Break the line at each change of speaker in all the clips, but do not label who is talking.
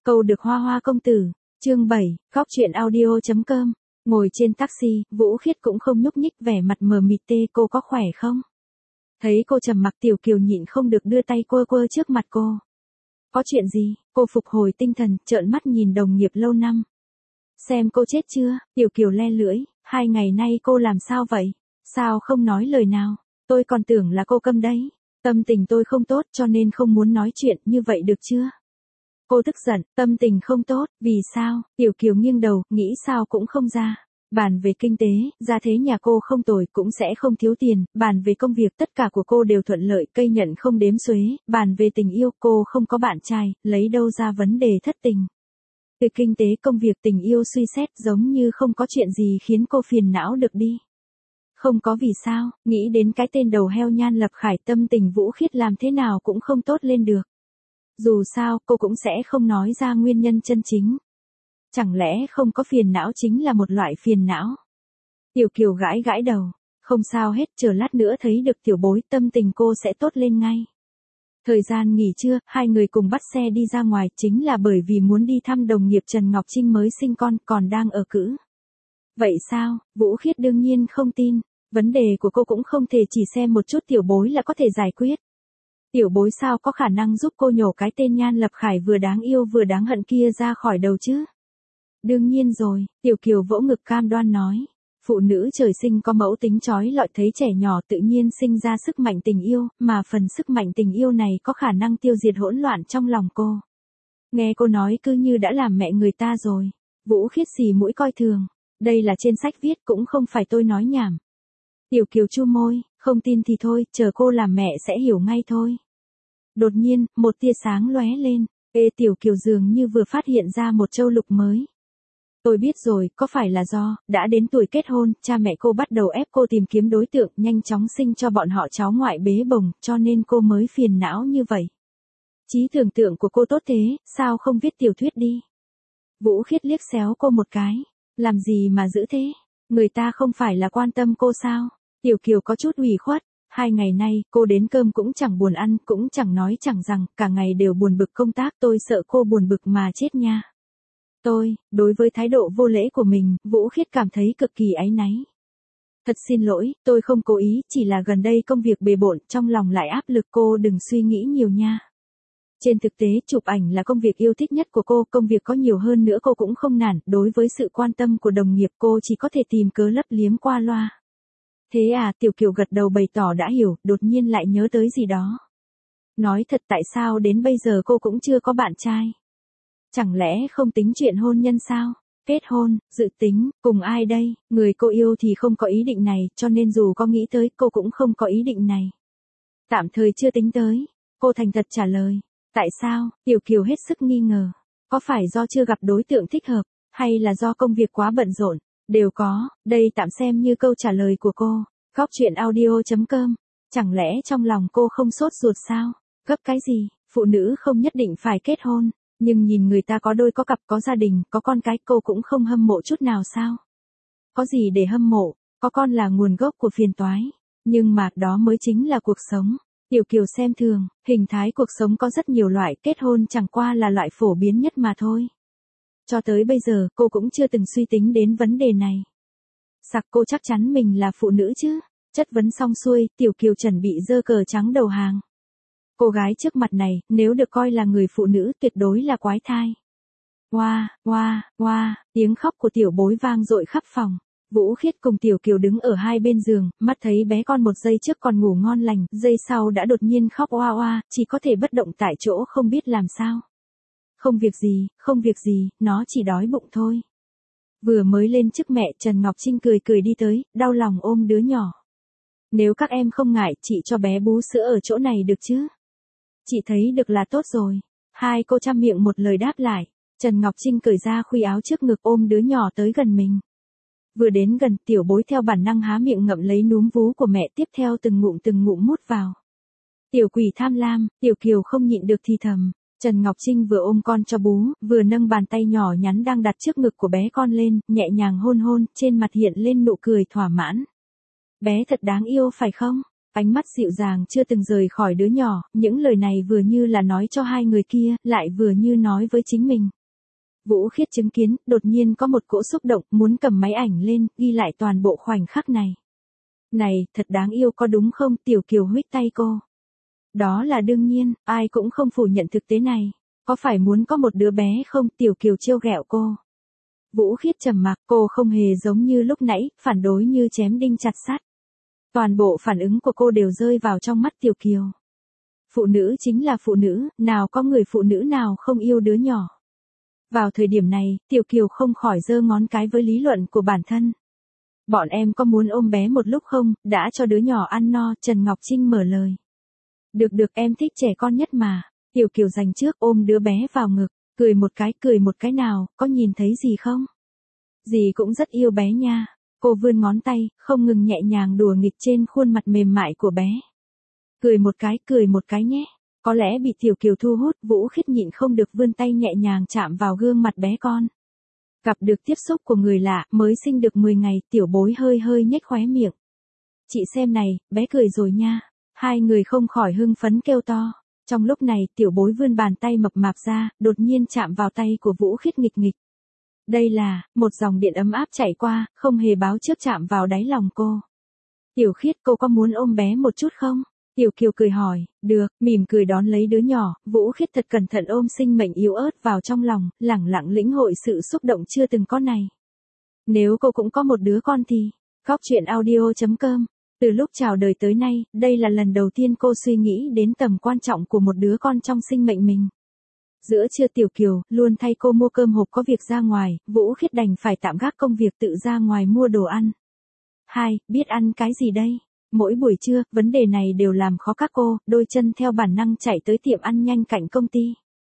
Câu được Hoa Hoa công tử. Chương 7, Góc truyện audio.com. Ngồi trên taxi, Vũ Khiết cũng không nhúc nhích, vẻ mặt mờ mịt. Cô có khỏe không? Thấy cô trầm mặc, Tiểu Kiều nhịn không được đưa tay quơ quơ trước mặt cô. Có chuyện gì? Cô phục hồi tinh thần, trợn mắt nhìn đồng nghiệp lâu năm. Xem cô chết chưa? Tiểu Kiều le lưỡi, 2 ngày nay cô làm sao vậy? Sao không nói lời nào? Tôi còn tưởng là cô câm đấy. Tâm tình tôi không tốt cho nên không muốn nói chuyện, như vậy được chưa? Cô tức giận, tâm tình không tốt, vì sao? Tiểu Kiều nghiêng đầu, nghĩ sao cũng không ra. Bàn về kinh tế, gia thế nhà cô không tồi, cũng sẽ không thiếu tiền. Bàn về công việc, tất cả của cô đều thuận lợi, cây nhận không đếm xuế. Bàn về tình yêu, cô không có bạn trai, lấy đâu ra vấn đề thất tình. Từ kinh tế, công việc, tình yêu suy xét, giống như không có chuyện gì khiến cô phiền não được đi. Không có vì sao, nghĩ đến cái tên đầu heo Nhan Lập Khải, tâm tình Vũ Khiết làm thế nào cũng không tốt lên được. Dù sao, cô cũng sẽ không nói ra nguyên nhân chân chính. Chẳng lẽ không có phiền não chính là một loại phiền não? Tiểu Kiều gãi gãi đầu. Không sao hết, chờ lát nữa thấy được tiểu bối, tâm tình cô sẽ tốt lên ngay. Thời gian nghỉ trưa, hai người cùng bắt xe đi ra ngoài, chính là bởi vì muốn đi thăm đồng nghiệp Trần Ngọc Trinh mới sinh con, còn đang ở cữ. Vậy sao? Vũ Khiết đương nhiên không tin. Vấn đề của cô cũng không thể chỉ xem một chút tiểu bối là có thể giải quyết. Tiểu bối sao có khả năng giúp cô nhổ cái tên Nhan Lập Khải vừa đáng yêu vừa đáng hận kia ra khỏi đầu chứ? Đương nhiên rồi, Tiểu Kiều vỗ ngực cam đoan nói. Phụ nữ trời sinh có mẫu tính trói lọi, thấy trẻ nhỏ tự nhiên sinh ra sức mạnh tình yêu, mà phần sức mạnh tình yêu này có khả năng tiêu diệt hỗn loạn trong lòng cô. Nghe cô nói cứ như đã làm mẹ người ta rồi. Vũ Khiết xì mũi coi thường. Đây là trên sách viết, cũng không phải tôi nói nhảm. Tiểu Kiều chu môi, không tin thì thôi, chờ cô làm mẹ sẽ hiểu ngay thôi. Đột nhiên, một tia sáng lóe lên. Tiểu Kiều dường như vừa phát hiện ra một châu lục mới. Tôi biết rồi, có phải là do, đã đến tuổi kết hôn, cha mẹ cô bắt đầu ép cô tìm kiếm đối tượng, nhanh chóng sinh cho bọn họ cháu ngoại bế bồng, cho nên cô mới phiền não như vậy. Trí tưởng tượng của cô tốt thế, sao không viết tiểu thuyết đi? Vũ Khiết liếc xéo cô một cái. Làm gì mà giữ thế? Người ta không phải là quan tâm cô sao? Tiểu Kiều có chút ủy khuất. 2 ngày nay, cô đến cơm cũng chẳng buồn ăn, cũng chẳng nói chẳng rằng, cả ngày đều buồn bực công tác, tôi sợ cô buồn bực mà chết nha. Đối với thái độ vô lễ của mình, Vũ Khiết cảm thấy cực kỳ áy náy. Thật xin lỗi, tôi không cố ý, chỉ là gần đây công việc bề bộn, trong lòng lại áp lực, cô đừng suy nghĩ nhiều nha. Trên thực tế, chụp ảnh là công việc yêu thích nhất của cô, công việc có nhiều hơn nữa cô cũng không nản, đối với sự quan tâm của đồng nghiệp cô chỉ có thể tìm cớ lấp liếm qua loa. Thế à, Tiểu Kiều gật đầu bày tỏ đã hiểu, đột nhiên lại nhớ tới gì đó. Nói thật, tại sao đến bây giờ cô cũng chưa có bạn trai? Chẳng lẽ không tính chuyện hôn nhân sao? Kết hôn, dự tính, cùng ai đây? Người cô yêu thì không có ý định này, cho nên dù có nghĩ tới, cô cũng không có ý định này. Tạm thời chưa tính tới. Cô thành thật trả lời. Tại sao? Tiểu Kiều hết sức nghi ngờ. Có phải do chưa gặp đối tượng thích hợp, hay là do công việc quá bận rộn? Đều có, đây tạm xem như câu trả lời của cô. Góc truyện audio.com. Chẳng lẽ trong lòng cô không sốt ruột sao? Gấp cái gì? Phụ nữ không nhất định phải kết hôn. Nhưng nhìn người ta có đôi có cặp, có gia đình, có con cái, cô cũng không hâm mộ chút nào sao? Có gì để hâm mộ? Có con là nguồn gốc của phiền toái. Nhưng mà đó mới chính là cuộc sống. Tiểu Kiều xem thường, hình thái cuộc sống có rất nhiều loại, kết hôn chẳng qua là loại phổ biến nhất mà thôi. Cho tới bây giờ, cô cũng chưa từng suy tính đến vấn đề này. Cô chắc chắn mình là phụ nữ chứ? Chất vấn xong xuôi, Tiểu Kiều chuẩn bị giơ cờ trắng đầu hàng. Cô gái trước mặt này, nếu được coi là người phụ nữ, tuyệt đối là quái thai. Oa, oa, oa, tiếng khóc của tiểu bối vang dội khắp phòng. Vũ Khiết cùng Tiểu Kiều đứng ở hai bên giường, mắt thấy bé con một giây trước còn ngủ ngon lành, giây sau đã đột nhiên khóc oa oa, chỉ có thể bất động tại chỗ không biết làm sao. Không việc gì, nó chỉ đói bụng thôi. Vừa mới lên chức mẹ, Trần Ngọc Trinh cười cười đi tới, đau lòng ôm đứa nhỏ. Nếu các em không ngại, chị cho bé bú sữa ở chỗ này được chứ? Chị thấy được là tốt rồi. Hai cô chăm miệng một lời đáp lại. Trần Ngọc Trinh cởi ra khuy áo trước ngực ôm đứa nhỏ tới gần mình. Vừa đến gần, tiểu bối theo bản năng há miệng ngậm lấy núm vú của mẹ, tiếp theo từng ngụm mút vào. Tiểu quỷ tham lam, Tiểu Kiều không nhịn được thì thầm. Trần Ngọc Trinh vừa ôm con cho bú, vừa nâng bàn tay nhỏ nhắn đang đặt trước ngực của bé con lên, nhẹ nhàng hôn hôn, trên mặt hiện lên nụ cười thỏa mãn. Bé thật đáng yêu phải không? Ánh mắt dịu dàng chưa từng rời khỏi đứa nhỏ, những lời này vừa như là nói cho hai người kia, lại vừa như nói với chính mình. Vũ Khiết chứng kiến, đột nhiên có một cỗ xúc động, muốn cầm máy ảnh lên, ghi lại toàn bộ khoảnh khắc này. Này, thật đáng yêu có đúng không? Tiểu Kiều huých tay cô. Đó là đương nhiên, ai cũng không phủ nhận thực tế này. Có phải muốn có một đứa bé không? Tiểu Kiều trêu ghẹo cô. Vũ Khiết trầm mặc, cô không hề giống như lúc nãy, phản đối như chém đinh chặt sắt. Toàn bộ phản ứng của cô đều rơi vào trong mắt Tiểu Kiều. Phụ nữ chính là phụ nữ, nào có người phụ nữ nào không yêu đứa nhỏ. Vào thời điểm này, Tiểu Kiều không khỏi giơ ngón cái với lý luận của bản thân. Bọn em có muốn ôm bé một lúc không, đã cho đứa nhỏ ăn no, Trần Ngọc Trinh mở lời. Được em thích trẻ con nhất mà. Tiểu Kiều giành trước ôm đứa bé vào ngực, cười một cái nào, có nhìn thấy gì không? Dì cũng rất yêu bé nha. Cô vươn ngón tay, không ngừng nhẹ nhàng đùa nghịch trên khuôn mặt mềm mại của bé. Cười một cái nhé. Có lẽ bị Tiểu Kiều thu hút, Vũ Khiết nhịn không được vươn tay nhẹ nhàng chạm vào gương mặt bé con. Gặp được tiếp xúc của người lạ, mới sinh được 10 ngày, Tiểu Bối hơi nhếch khóe miệng. Chị xem này, bé cười rồi nha. Hai người không khỏi hưng phấn kêu to. Trong lúc này, Tiểu Bối vươn bàn tay mập mạp ra, đột nhiên chạm vào tay của Vũ Khiết nghịch nghịch. Đây là, một dòng điện ấm áp chảy qua, không hề báo trước chạm vào đáy lòng cô. Tiểu Khiết, cô có muốn ôm bé một chút không? Tiểu Kiều cười hỏi, được, mỉm cười đón lấy đứa nhỏ, Vũ Khiết thật cẩn thận ôm sinh mệnh yếu ớt vào trong lòng, lẳng lặng lĩnh hội sự xúc động chưa từng có này. Nếu cô cũng có một đứa con thì, Góc truyện audio.com. Từ lúc chào đời tới nay, đây là lần đầu tiên cô suy nghĩ đến tầm quan trọng của một đứa con trong sinh mệnh mình. Giữa trưa Tiểu Kiều luôn thay cô mua cơm hộp có việc ra ngoài, Vũ Khiết đành phải tạm gác công việc tự ra ngoài mua đồ ăn. Biết ăn cái gì đây? Mỗi buổi trưa, vấn đề này đều làm khó các cô, đôi chân theo bản năng chạy tới tiệm ăn nhanh cạnh công ty.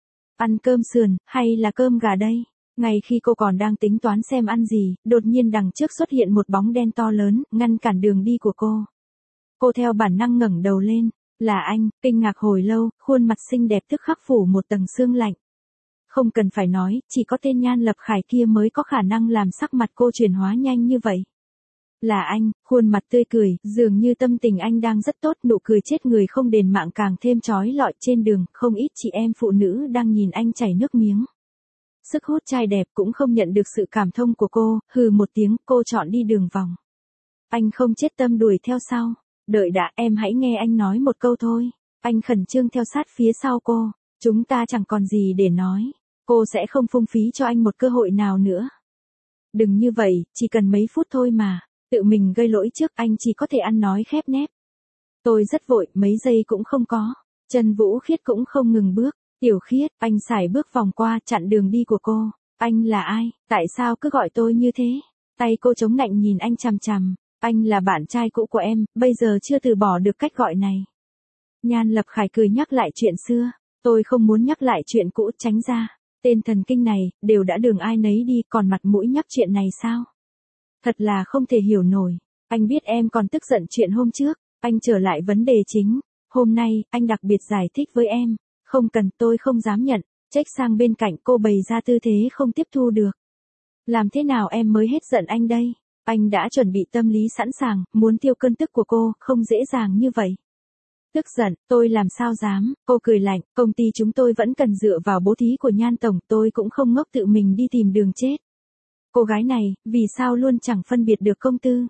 Ăn cơm sườn, hay là cơm gà đây? Ngay khi cô còn đang tính toán xem ăn gì, đột nhiên đằng trước xuất hiện một bóng đen to lớn, ngăn cản đường đi của cô. Cô theo bản năng ngẩng đầu lên. Là anh, kinh ngạc hồi lâu, khuôn mặt xinh đẹp tức khắc phủ một tầng sương lạnh. Không cần phải nói, chỉ có tên Nhan Lập Khải kia mới có khả năng làm sắc mặt cô chuyển hóa nhanh như vậy. Là anh, khuôn mặt tươi cười, dường như tâm tình anh đang rất tốt, nụ cười chết người không đền mạng càng thêm chói lọi trên đường, không ít chị em phụ nữ đang nhìn anh chảy nước miếng. Sức hút trai đẹp cũng không nhận được sự cảm thông của cô, hừ một tiếng, cô chọn đi đường vòng. Anh không chết tâm đuổi theo sau. Đợi đã, em hãy nghe anh nói một câu thôi. Anh khẩn trương theo sát phía sau cô. Chúng ta chẳng còn gì để nói. Cô sẽ không phung phí cho anh một cơ hội nào nữa. Đừng như vậy, chỉ cần mấy phút thôi mà. Tự mình gây lỗi trước, anh chỉ có thể ăn nói khép nép. Tôi rất vội, mấy giây cũng không có. Trần Vũ Khiết cũng không ngừng bước. Tiểu Khiết, anh sải bước vòng qua, chặn đường đi của cô. Anh là ai? Tại sao cứ gọi tôi như thế? Tay cô chống nạnh nhìn anh chằm chằm. Anh là bạn trai cũ của em, bây giờ chưa từ bỏ được cách gọi này. Nhan Lập Khải cười nhắc lại chuyện xưa. Tôi không muốn nhắc lại chuyện cũ, tránh ra. Tên thần kinh này, đều đã đường ai nấy đi, còn mặt mũi nhắc chuyện này sao? Thật là không thể hiểu nổi. Anh biết em còn tức giận chuyện hôm trước. Anh trở lại vấn đề chính. Hôm nay, anh đặc biệt giải thích với em. Không cần, tôi không dám nhận. Trách sang bên cạnh cô bày ra tư thế không tiếp thu được. Làm thế nào em mới hết giận anh đây? Anh đã chuẩn bị tâm lý sẵn sàng, muốn tiêu cơn tức của cô, không dễ dàng như vậy. Tức giận, tôi làm sao dám, cô cười lạnh, công ty chúng tôi vẫn cần dựa vào bố thí của Nhan Tổng, tôi cũng không ngốc tự mình đi tìm đường chết. Cô gái này, vì sao luôn chẳng phân biệt được công tư?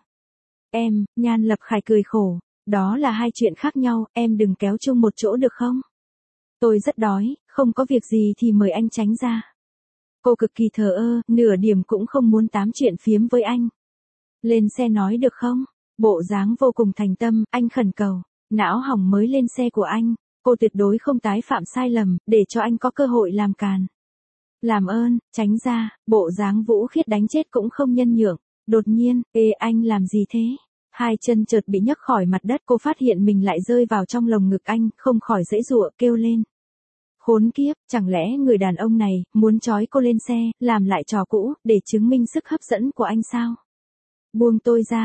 Em, Nhan Lập Khải cười khổ, đó là hai chuyện khác nhau, em đừng kéo chung một chỗ được không? Tôi rất đói, không có việc gì thì mời anh tránh ra. Cô cực kỳ thờ ơ, nửa điểm cũng không muốn tám chuyện phiếm với anh. Lên xe nói được không? Bộ dáng vô cùng thành tâm, anh khẩn cầu. Não hỏng mới lên xe của anh. Cô tuyệt đối không tái phạm sai lầm, để cho anh có cơ hội làm càn. Làm ơn, tránh ra, bộ dáng Vũ Khiết đánh chết cũng không nhân nhượng. Đột nhiên, anh làm gì thế? Hai chân chợt bị nhấc khỏi mặt đất, cô phát hiện mình lại rơi vào trong lồng ngực anh, không khỏi giãy giụa, kêu lên. Khốn kiếp, chẳng lẽ người đàn ông này, muốn trói cô lên xe, làm lại trò cũ, để chứng minh sức hấp dẫn của anh sao? Buông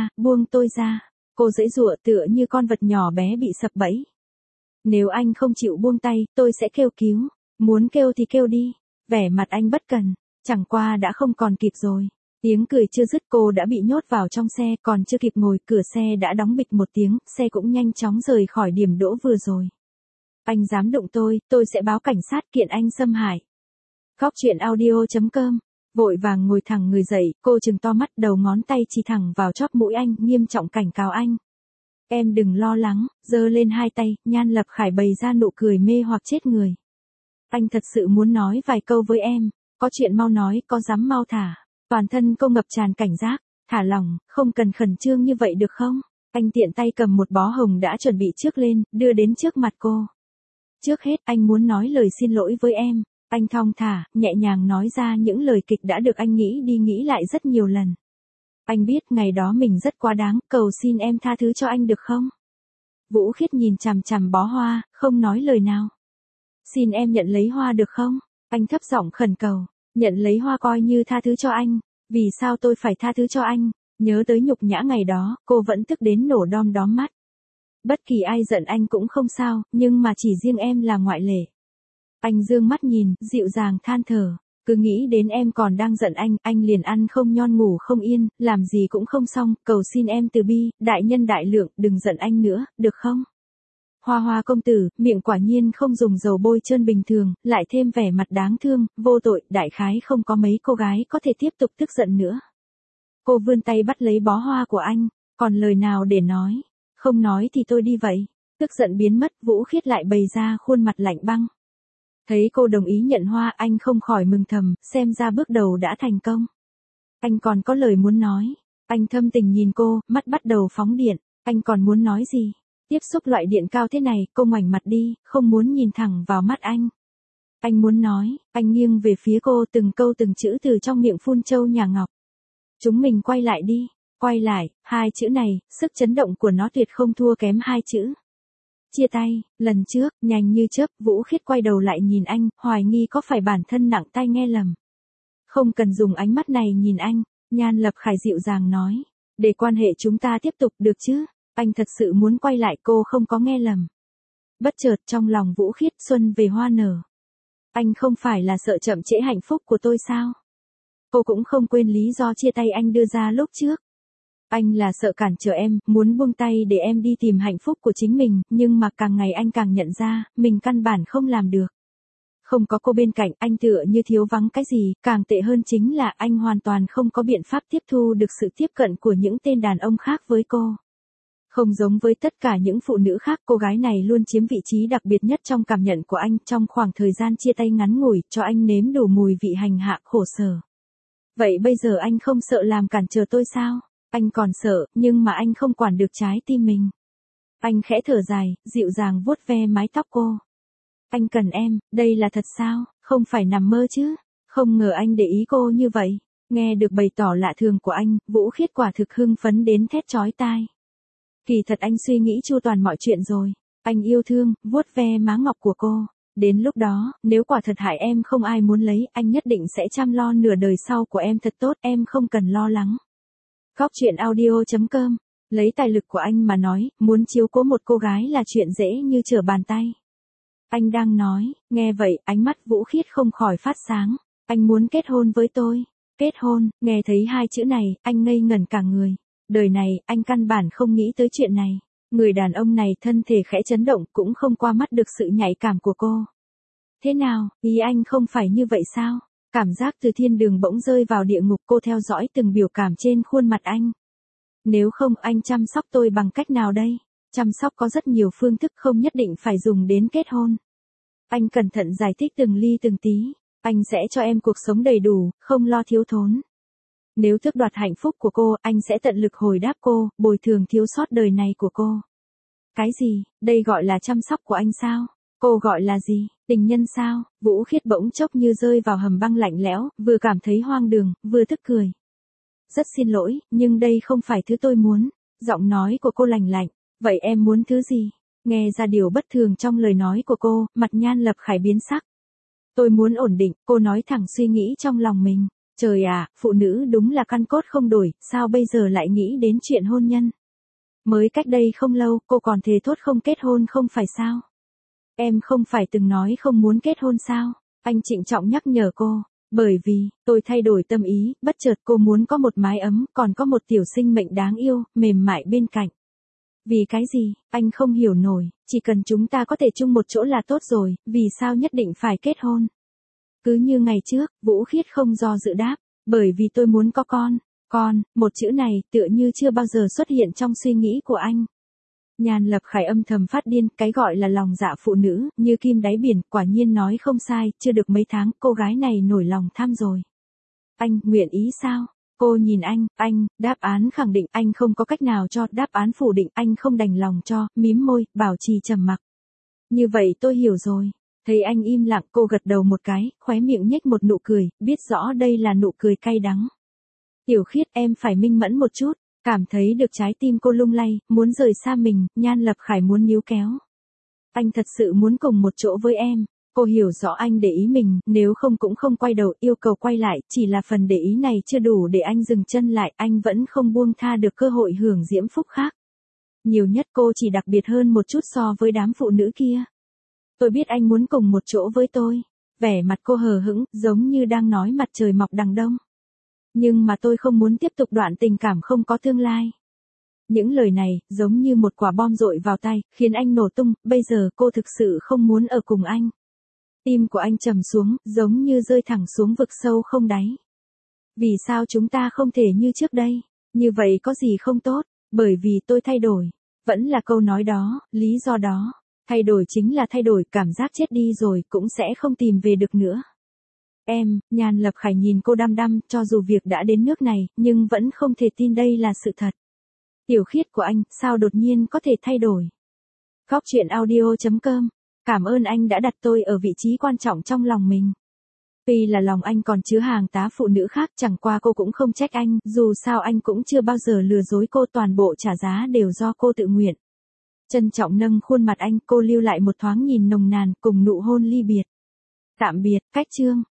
tôi ra, cô giãy giụa tựa như con vật nhỏ bé bị sập bẫy. Nếu anh không chịu buông tay, tôi sẽ kêu cứu, muốn kêu thì kêu đi, vẻ mặt anh bất cần, chẳng qua đã không còn kịp rồi. Tiếng cười chưa dứt cô đã bị nhốt vào trong xe, còn chưa kịp ngồi, cửa xe đã đóng bịch một tiếng, xe cũng nhanh chóng rời khỏi điểm đỗ vừa rồi. Anh dám đụng tôi sẽ báo cảnh sát kiện anh xâm hại. Khóc chuyện audio.com. Vội vàng ngồi thẳng người dậy, cô trừng to mắt, đầu ngón tay chỉ thẳng vào chóp mũi anh, nghiêm trọng cảnh cáo anh. Em đừng lo lắng, giơ lên hai tay, Nhan Lập Khải bày ra nụ cười mê hoặc chết người. Anh thật sự muốn nói vài câu với em, có chuyện mau nói, có dám mau thả. Toàn thân cô ngập tràn cảnh giác, thả lỏng, không cần khẩn trương như vậy được không? Anh tiện tay cầm một bó hồng đã chuẩn bị trước lên, đưa đến trước mặt cô. Trước hết, anh muốn nói lời xin lỗi với em. Anh thong thả, nhẹ nhàng nói ra những lời kịch đã được anh nghĩ đi nghĩ lại rất nhiều lần. Anh biết ngày đó mình rất quá đáng, cầu xin em tha thứ cho anh được không? Vũ Khiết nhìn chằm chằm bó hoa, không nói lời nào. Xin em nhận lấy hoa được không? Anh thấp giọng khẩn cầu, nhận lấy hoa coi như tha thứ cho anh. Vì sao tôi phải tha thứ cho anh? Nhớ tới nhục nhã ngày đó, cô vẫn tức đến nổ đom đóm mắt. Bất kỳ ai giận anh cũng không sao, nhưng mà chỉ riêng em là ngoại lệ. Anh dương mắt nhìn, dịu dàng than thở. Cứ nghĩ đến em còn đang giận anh liền ăn không ngon ngủ không yên, làm gì cũng không xong, cầu xin em từ bi, đại nhân đại lượng, đừng giận anh nữa, được không? Hoa Hoa công tử, miệng quả nhiên không dùng dầu bôi trơn bình thường, lại thêm vẻ mặt đáng thương, vô tội, đại khái không có mấy cô gái có thể tiếp tục tức giận nữa. Cô vươn tay bắt lấy bó hoa của anh, còn lời nào để nói? Không nói thì tôi đi vậy. Tức giận biến mất, Vũ Khiết lại bày ra khuôn mặt lạnh băng. Thấy cô đồng ý nhận hoa, anh không khỏi mừng thầm, xem ra bước đầu đã thành công. Anh còn có lời muốn nói. Anh thâm tình nhìn cô, mắt bắt đầu phóng điện. Anh còn muốn nói gì? Tiếp xúc loại điện cao thế này, cô ngoảnh mặt đi, không muốn nhìn thẳng vào mắt anh. Anh muốn nói, anh nghiêng về phía cô, từng câu từng chữ từ trong miệng phun châu nhà ngọc. Chúng mình quay lại đi. Quay lại, hai chữ này, sức chấn động của nó tuyệt không thua kém hai chữ. Chia tay, lần trước, nhanh như chớp, Vũ Khiết quay đầu lại nhìn anh, hoài nghi có phải bản thân nặng tai nghe lầm. Không cần dùng ánh mắt này nhìn anh, Nhan Lập Khải dịu dàng nói. Để quan hệ chúng ta tiếp tục được chứ? Anh thật sự muốn quay lại, cô không có nghe lầm. Bất chợt trong lòng Vũ Khiết xuân về hoa nở. Anh không phải là sợ chậm trễ hạnh phúc của tôi sao? Cô cũng không quên lý do chia tay anh đưa ra lúc trước. Anh là sợ cản trở em, muốn buông tay để em đi tìm hạnh phúc của chính mình, nhưng mà càng ngày anh càng nhận ra, mình căn bản không làm được. Không có cô bên cạnh, anh tựa như thiếu vắng cái gì, càng tệ hơn chính là anh hoàn toàn không có biện pháp tiếp thu được sự tiếp cận của những tên đàn ông khác với cô. Không giống với tất cả những phụ nữ khác, cô gái này luôn chiếm vị trí đặc biệt nhất trong cảm nhận của anh, trong khoảng thời gian chia tay ngắn ngủi, cho anh nếm đủ mùi vị hành hạ khổ sở. Vậy bây giờ anh không sợ làm cản trở tôi sao? Anh còn sợ, nhưng mà anh không quản được trái tim mình. Anh khẽ thở dài, dịu dàng vuốt ve mái tóc cô. Anh cần em, đây là thật sao, không phải nằm mơ chứ? Không ngờ anh để ý cô như vậy. Nghe được bày tỏ lạ thường của anh, Vũ Khiết quả thực hưng phấn đến thét chói tai. Kỳ thật anh suy nghĩ chu toàn mọi chuyện rồi. Anh yêu thương, vuốt ve má ngọc của cô. Đến lúc đó, nếu quả thật hại em không ai muốn lấy, anh nhất định sẽ chăm lo nửa đời sau của em thật tốt, em không cần lo lắng. Khóc chuyện audio.com. Lấy tài lực của anh mà nói, muốn chiếu cố một cô gái là chuyện dễ như trở bàn tay. Anh đang nói, nghe vậy, ánh mắt Vũ Khiết không khỏi phát sáng. Anh muốn kết hôn với tôi. Kết hôn, nghe thấy hai chữ này, anh ngây ngẩn cả người. Đời này, anh căn bản không nghĩ tới chuyện này. Người đàn ông này thân thể khẽ chấn động, cũng không qua mắt được sự nhạy cảm của cô. Thế nào, ý anh không phải như vậy sao? Cảm giác từ thiên đường bỗng rơi vào địa ngục, cô theo dõi từng biểu cảm trên khuôn mặt anh. Nếu không, anh chăm sóc tôi bằng cách nào đây? Chăm sóc có rất nhiều phương thức, không nhất định phải dùng đến kết hôn. Anh cẩn thận giải thích từng ly từng tí. Anh sẽ cho em cuộc sống đầy đủ, không lo thiếu thốn. Nếu tước đoạt hạnh phúc của cô, anh sẽ tận lực hồi đáp cô, bồi thường thiếu sót đời này của cô. Cái gì, đây gọi là chăm sóc của anh sao? Cô gọi là gì, tình nhân sao? Vũ Khiết bỗng chốc như rơi vào hầm băng lạnh lẽo, vừa cảm thấy hoang đường, vừa tức cười. Rất xin lỗi, nhưng đây không phải thứ tôi muốn. Giọng nói của cô lạnh lạnh. Vậy em muốn thứ gì? Nghe ra điều bất thường trong lời nói của cô, mặt Nhan Lập Khải biến sắc. Tôi muốn ổn định, cô nói thẳng suy nghĩ trong lòng mình. Trời ạ, phụ nữ đúng là căn cốt không đổi, sao bây giờ lại nghĩ đến chuyện hôn nhân? Mới cách đây không lâu, cô còn thề thốt không kết hôn không phải sao? Em không phải từng nói không muốn kết hôn sao? Anh trịnh trọng nhắc nhở cô. Bởi vì, tôi thay đổi tâm ý, bất chợt cô muốn có một mái ấm, còn có một tiểu sinh mệnh đáng yêu, mềm mại bên cạnh. Vì cái gì, anh không hiểu nổi, chỉ cần chúng ta có thể chung một chỗ là tốt rồi, vì sao nhất định phải kết hôn? Cứ như ngày trước, Vũ Khiết không do dự đáp, bởi vì tôi muốn có con. Con, một chữ này tựa như chưa bao giờ xuất hiện trong suy nghĩ của anh. Nhan Lập Khải âm thầm phát điên, cái gọi là lòng dạ phụ nữ, như kim đáy biển, quả nhiên nói không sai, chưa được mấy tháng, cô gái này nổi lòng tham rồi. Anh, nguyện ý sao? Cô nhìn anh, đáp án khẳng định, anh không có cách nào cho, đáp án phủ định, anh không đành lòng cho, mím môi, bảo trì trầm mặc. Như vậy tôi hiểu rồi. Thấy anh im lặng, cô gật đầu một cái, khóe miệng nhếch một nụ cười, biết rõ đây là nụ cười cay đắng. Tiểu Khiết, em phải minh mẫn một chút. Cảm thấy được trái tim cô lung lay, muốn rời xa mình, Nhan Lập Khải muốn níu kéo. Anh thật sự muốn cùng một chỗ với em. Cô hiểu rõ anh để ý mình, nếu không cũng không quay đầu, yêu cầu quay lại, chỉ là phần để ý này chưa đủ để anh dừng chân lại, anh vẫn không buông tha được cơ hội hưởng diễm phúc khác. Nhiều nhất cô chỉ đặc biệt hơn một chút so với đám phụ nữ kia. Tôi biết anh muốn cùng một chỗ với tôi. Vẻ mặt cô hờ hững, giống như đang nói mặt trời mọc đằng đông. Nhưng mà tôi không muốn tiếp tục đoạn tình cảm không có tương lai. Những lời này, giống như một quả bom dội vào tay, khiến anh nổ tung, bây giờ cô thực sự không muốn ở cùng anh. Tim của anh trầm xuống, giống như rơi thẳng xuống vực sâu không đáy. Vì sao chúng ta không thể như trước đây? Như vậy có gì không tốt? Bởi vì tôi thay đổi. Vẫn là câu nói đó, lý do đó. Thay đổi chính là thay đổi, cảm giác chết đi rồi cũng sẽ không tìm về được nữa. Em, Nhan Lập Khải nhìn cô đăm đăm, cho dù việc đã đến nước này, nhưng vẫn không thể tin đây là sự thật. Tiểu Khiết của anh, sao đột nhiên có thể thay đổi? Góc truyện audio.com. Cảm ơn anh đã đặt tôi ở vị trí quan trọng trong lòng mình. Tuy là lòng anh còn chứa hàng tá phụ nữ khác, chẳng qua cô cũng không trách anh, dù sao anh cũng chưa bao giờ lừa dối cô, toàn bộ trả giá đều do cô tự nguyện. Trân trọng nâng khuôn mặt anh, cô lưu lại một thoáng nhìn nồng nàn, cùng nụ hôn ly biệt. Tạm biệt, cách chương.